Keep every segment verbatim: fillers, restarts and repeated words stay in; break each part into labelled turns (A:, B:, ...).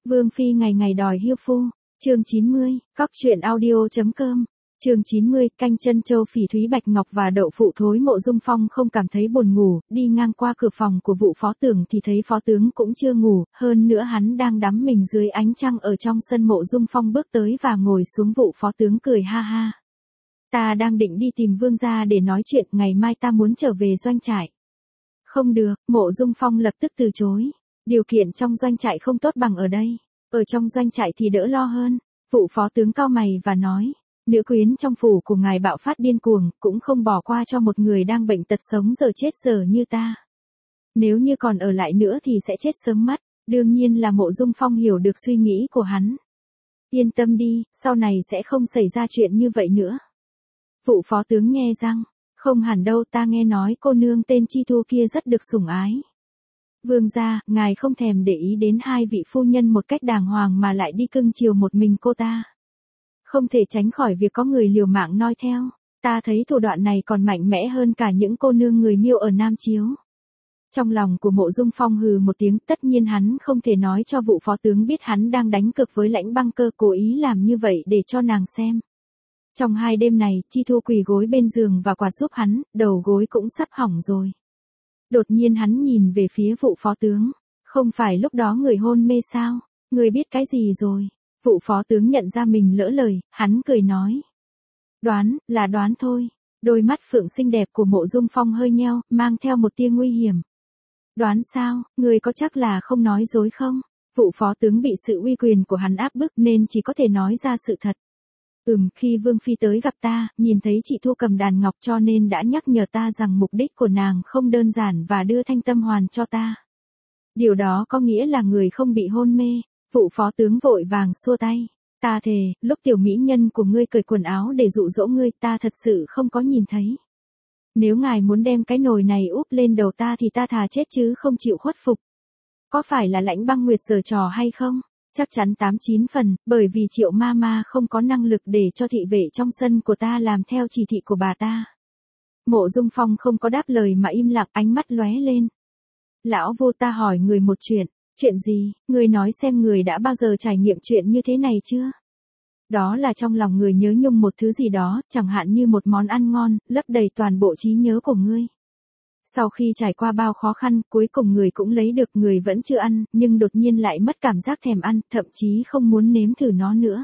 A: Vương phi ngày ngày đòi hiêu phu. Chương chín mươi, cóc truyện audio chấm com. Chương chín mươi, canh chân châu phỉ thúy bạch ngọc và đậu phụ thối. Mộ Dung Phong không cảm thấy buồn ngủ, đi ngang qua cửa phòng của vụ phó tưởng thì thấy phó tướng cũng chưa ngủ, hơn nữa hắn đang đắm mình dưới ánh trăng ở trong sân. Mộ Dung Phong bước tới và ngồi xuống. Vụ phó tướng cười ha ha. Ta đang định đi tìm vương gia để nói chuyện, ngày mai ta muốn trở về doanh trại. Không được, Mộ Dung Phong lập tức từ chối. Điều kiện trong doanh trại không tốt bằng ở đây. Ở trong doanh trại thì đỡ lo hơn. Vụ phó tướng cau mày và nói, nữ quyến trong phủ của ngài bạo phát điên cuồng, cũng không bỏ qua cho một người đang bệnh tật sống giờ chết giờ như ta. Nếu như còn ở lại nữa thì sẽ chết sớm mất. Đương nhiên là Mộ Dung Phong hiểu được suy nghĩ của hắn. Yên tâm đi, sau này sẽ không xảy ra chuyện như vậy nữa. Vụ phó tướng nghe răng, không hẳn đâu, ta nghe nói cô nương tên Chi Thu kia rất được sủng ái. Vương gia, ngài không thèm để ý đến hai vị phu nhân một cách đàng hoàng mà lại đi cưng chiều một mình cô ta. Không thể tránh khỏi việc có người liều mạng noi theo. Ta thấy thủ đoạn này còn mạnh mẽ hơn cả những cô nương người Miêu ở Nam Chiếu. Trong lòng của Mộ Dung Phong hừ một tiếng, tất nhiên hắn không thể nói cho vụ phó tướng biết hắn đang đánh cược với Lãnh Băng Cơ, cố ý làm như vậy để cho nàng xem. Trong hai đêm này, Chi Thu quỳ gối bên giường và quạt giúp hắn, đầu gối cũng sắp hỏng rồi. Đột nhiên hắn nhìn về phía vụ phó tướng. Không phải lúc đó người hôn mê sao? Người biết cái gì rồi? Vụ phó tướng nhận ra mình lỡ lời, hắn cười nói. Đoán, là đoán thôi. Đôi mắt phượng xinh đẹp của Mộ Dung Phong hơi nheo, mang theo một tia nguy hiểm. Đoán sao, người có chắc là không nói dối không? Vụ phó tướng bị sự uy quyền của hắn áp bức nên chỉ có thể nói ra sự thật. Ừm, khi Vương Phi tới gặp ta, nhìn thấy chị Thu cầm đàn ngọc cho nên đã nhắc nhở ta rằng mục đích của nàng không đơn giản và đưa thanh tâm hoàn cho ta. Điều đó có nghĩa là người không bị hôn mê. Vụ phó tướng vội vàng xua tay. Ta thề, lúc tiểu mỹ nhân của ngươi cởi quần áo để dụ dỗ ngươi, ta thật sự không có nhìn thấy. Nếu ngài muốn đem cái nồi này úp lên đầu ta thì ta thà chết chứ không chịu khuất phục. Có phải là Lãnh Băng Nguyệt giở trò hay không? Chắc chắn tám chín phần, bởi vì Triệu ma ma không có năng lực để cho thị vệ trong sân của ta làm theo chỉ thị của bà ta. Mộ Dung Phong không có đáp lời mà im lặng, ánh mắt lóe lên. Lão vô, ta hỏi người một chuyện. Chuyện gì? Người nói xem, người đã bao giờ trải nghiệm chuyện như thế này chưa? Đó là trong lòng người nhớ nhung một thứ gì đó, chẳng hạn như một món ăn ngon, lấp đầy toàn bộ trí nhớ của ngươi. Sau khi trải qua bao khó khăn, cuối cùng người cũng lấy được, người vẫn chưa ăn, nhưng đột nhiên lại mất cảm giác thèm ăn, thậm chí không muốn nếm thử nó nữa.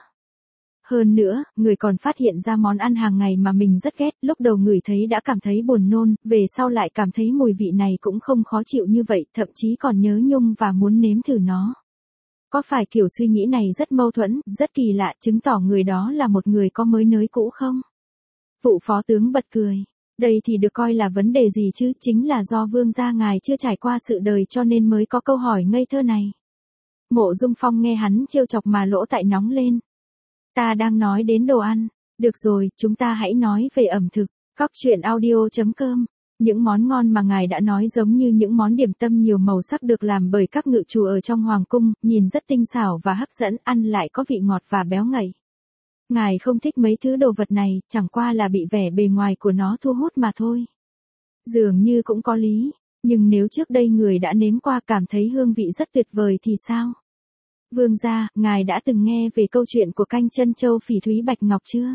A: Hơn nữa, người còn phát hiện ra món ăn hàng ngày mà mình rất ghét, lúc đầu người thấy đã cảm thấy buồn nôn, về sau lại cảm thấy mùi vị này cũng không khó chịu như vậy, thậm chí còn nhớ nhung và muốn nếm thử nó. Có phải kiểu suy nghĩ này rất mâu thuẫn, rất kỳ lạ, chứng tỏ người đó là một người có mới nới cũ không? Vụ phó tướng bật cười. Đây thì được coi là vấn đề gì chứ, chính là do vương gia ngài chưa trải qua sự đời cho nên mới có câu hỏi ngây thơ này. Mộ Dung Phong nghe hắn trêu chọc mà lỗ tai nóng lên. Ta đang nói đến đồ ăn. Được rồi, chúng ta hãy nói về ẩm thực. Cóc truyện audio chấm com. Những món ngon mà ngài đã nói giống như những món điểm tâm nhiều màu sắc được làm bởi các ngự chủ ở trong hoàng cung, nhìn rất tinh xảo và hấp dẫn, ăn lại có vị ngọt và béo ngậy. Ngài không thích mấy thứ đồ vật này, chẳng qua là bị vẻ bề ngoài của nó thu hút mà thôi. Dường như cũng có lý, nhưng nếu trước đây người đã nếm qua cảm thấy hương vị rất tuyệt vời thì sao? Vương gia, ngài đã từng nghe về câu chuyện của canh chân châu phỉ thúy bạch ngọc chưa?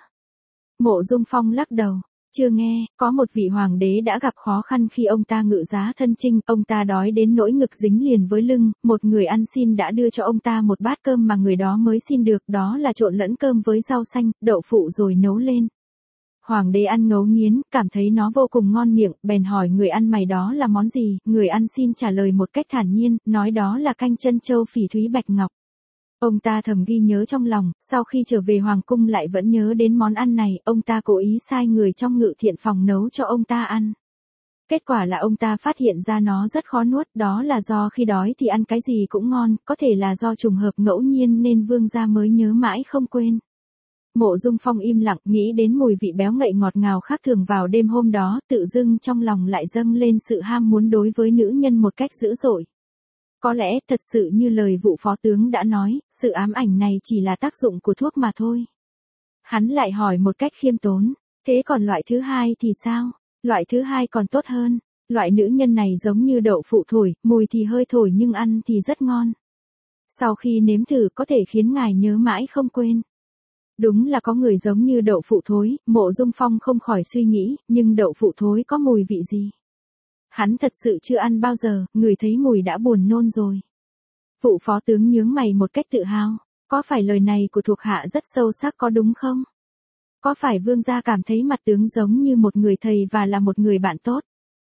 A: Mộ Dung Phong lắc đầu. Chưa nghe, có một vị hoàng đế đã gặp khó khăn khi ông ta ngự giá thân chinh, ông ta đói đến nỗi ngực dính liền với lưng, một người ăn xin đã đưa cho ông ta một bát cơm mà người đó mới xin được, đó là trộn lẫn cơm với rau xanh, đậu phụ rồi nấu lên. Hoàng đế ăn ngấu nghiến, cảm thấy nó vô cùng ngon miệng, bèn hỏi người ăn mày đó là món gì, người ăn xin trả lời một cách thản nhiên, nói đó là canh chân châu phỉ thúy bạch ngọc. Ông ta thầm ghi nhớ trong lòng, sau khi trở về hoàng cung lại vẫn nhớ đến món ăn này, ông ta cố ý sai người trong ngự thiện phòng nấu cho ông ta ăn. Kết quả là ông ta phát hiện ra nó rất khó nuốt, đó là do khi đói thì ăn cái gì cũng ngon, có thể là do trùng hợp ngẫu nhiên nên vương gia mới nhớ mãi không quên. Mộ Dung Phong im lặng, nghĩ đến mùi vị béo ngậy ngọt ngào khác thường vào đêm hôm đó, tự dưng trong lòng lại dâng lên sự ham muốn đối với nữ nhân một cách dữ dội. Có lẽ thật sự như lời vụ phó tướng đã nói, sự ám ảnh này chỉ là tác dụng của thuốc mà thôi. Hắn lại hỏi một cách khiêm tốn, thế còn loại thứ hai thì sao? Loại thứ hai còn tốt hơn. Loại nữ nhân này giống như đậu phụ thổi, mùi thì hơi thổi nhưng ăn thì rất ngon. Sau khi nếm thử có thể khiến ngài nhớ mãi không quên. Đúng là có người giống như đậu phụ thối, Mộ Dung Phong không khỏi suy nghĩ, nhưng đậu phụ thối có mùi vị gì? Hắn thật sự chưa ăn bao giờ, người thấy mùi đã buồn nôn rồi. Vụ phó tướng nhướng mày một cách tự hào, có phải lời này của thuộc hạ rất sâu sắc có đúng không? Có phải vương gia cảm thấy mặt tướng giống như một người thầy và là một người bạn tốt?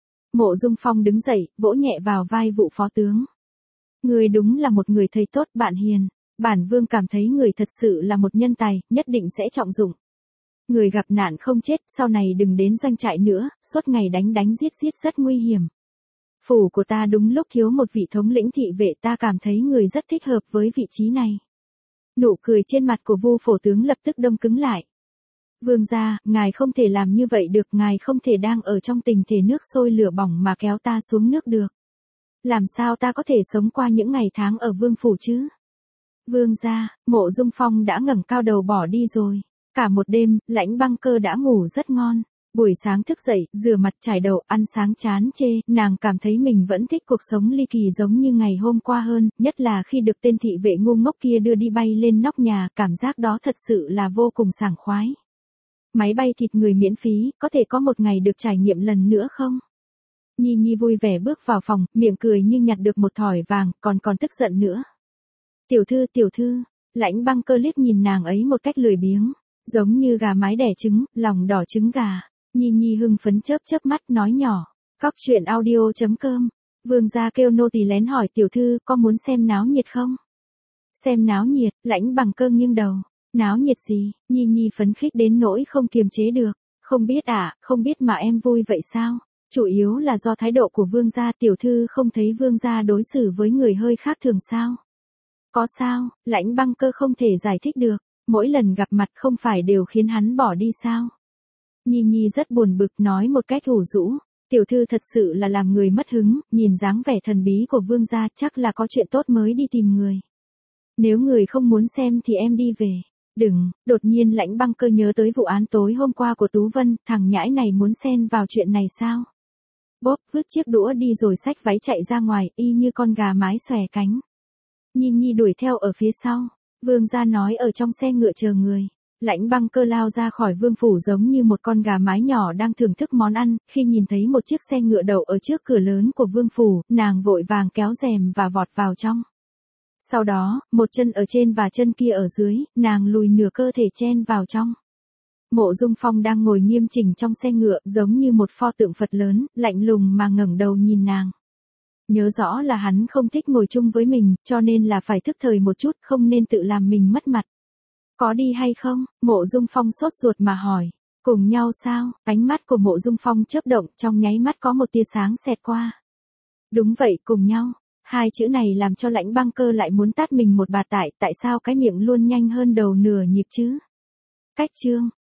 A: Mộ Dung Phong đứng dậy, vỗ nhẹ vào vai vụ phó tướng. Người đúng là một người thầy tốt, bạn hiền. Bản vương cảm thấy người thật sự là một nhân tài, nhất định sẽ trọng dụng. Người gặp nạn không chết, sau này đừng đến doanh trại nữa, suốt ngày đánh đánh giết giết rất nguy hiểm. Phủ của ta đúng lúc thiếu một vị thống lĩnh thị vệ, ta cảm thấy người rất thích hợp với vị trí này. Nụ cười trên mặt của Vu phổ tướng lập tức đông cứng lại. Vương gia, ngài không thể làm như vậy được, ngài không thể đang ở trong tình thể nước sôi lửa bỏng mà kéo ta xuống nước được. Làm sao ta có thể sống qua những ngày tháng ở vương phủ chứ? Vương gia, Mộ Dung Phong đã ngẩng cao đầu bỏ đi rồi. Cả một đêm, Lãnh Băng Cơ đã ngủ rất ngon. Buổi sáng thức dậy, rửa mặt trải đầu, ăn sáng chán chê, nàng cảm thấy mình vẫn thích cuộc sống ly kỳ giống như ngày hôm qua hơn, nhất là khi được tên thị vệ ngu ngốc kia đưa đi bay lên nóc nhà, cảm giác đó thật sự là vô cùng sảng khoái. Máy bay thịt người miễn phí, có thể có một ngày được trải nghiệm lần nữa không? Nhi Nhi vui vẻ bước vào phòng, miệng cười như nhặt được một thỏi vàng, còn còn tức giận nữa. Tiểu thư, tiểu thư, Lãnh Băng Cơ liếc nhìn nàng ấy một cách lười biếng, giống như gà mái đẻ trứng, lòng đỏ trứng gà. Nhi Nhi hưng phấn chớp chớp mắt nói nhỏ, cóc truyện audio chấm com. Vương gia kêu nô tỳ lén hỏi tiểu thư có muốn xem náo nhiệt không? Xem náo nhiệt, Lãnh Băng Cơ nghiêng đầu. Náo nhiệt gì? Nhi Nhi phấn khích đến nỗi không kiềm chế được. Không biết à, không biết mà em vui vậy sao? Chủ yếu là do thái độ của vương gia, tiểu thư không thấy vương gia đối xử với người hơi khác thường sao? Có sao, Lãnh Băng Cơ không thể giải thích được, mỗi lần gặp mặt không phải đều khiến hắn bỏ đi sao? Nhi Nhi rất buồn bực nói một cách ủ rũ, tiểu thư thật sự là làm người mất hứng, nhìn dáng vẻ thần bí của vương gia chắc là có chuyện tốt mới đi tìm người. Nếu người không muốn xem thì em đi về. Đừng, đột nhiên Lãnh Băng Cơ nhớ tới vụ án tối hôm qua của Tú Vân, thằng nhãi này muốn xen vào chuyện này sao? Bốp, vứt chiếc đũa đi rồi xách váy chạy ra ngoài, y như con gà mái xòe cánh. Nhi Nhi đuổi theo ở phía sau, vương gia nói ở trong xe ngựa chờ người. Lãnh Băng Cơ lao ra khỏi vương phủ giống như một con gà mái nhỏ đang thưởng thức món ăn, khi nhìn thấy một chiếc xe ngựa đậu ở trước cửa lớn của vương phủ, nàng vội vàng kéo rèm và vọt vào trong. Sau đó, một chân ở trên và chân kia ở dưới, nàng lùi nửa cơ thể chen vào trong. Mộ Dung Phong đang ngồi nghiêm chỉnh trong xe ngựa, giống như một pho tượng Phật lớn, lạnh lùng mà ngẩng đầu nhìn nàng. Nhớ rõ là hắn không thích ngồi chung với mình, cho nên là phải thức thời một chút, không nên tự làm mình mất mặt. Có đi hay không? Mộ Dung Phong sốt ruột mà hỏi. Cùng nhau sao? Ánh mắt của Mộ Dung Phong chớp động, trong nháy mắt có một tia sáng xẹt qua. Đúng vậy, cùng nhau. Hai chữ này làm cho Lãnh Băng Cơ lại muốn tát mình một bạt tại, tại sao cái miệng luôn nhanh hơn đầu nửa nhịp chứ? Cách chương,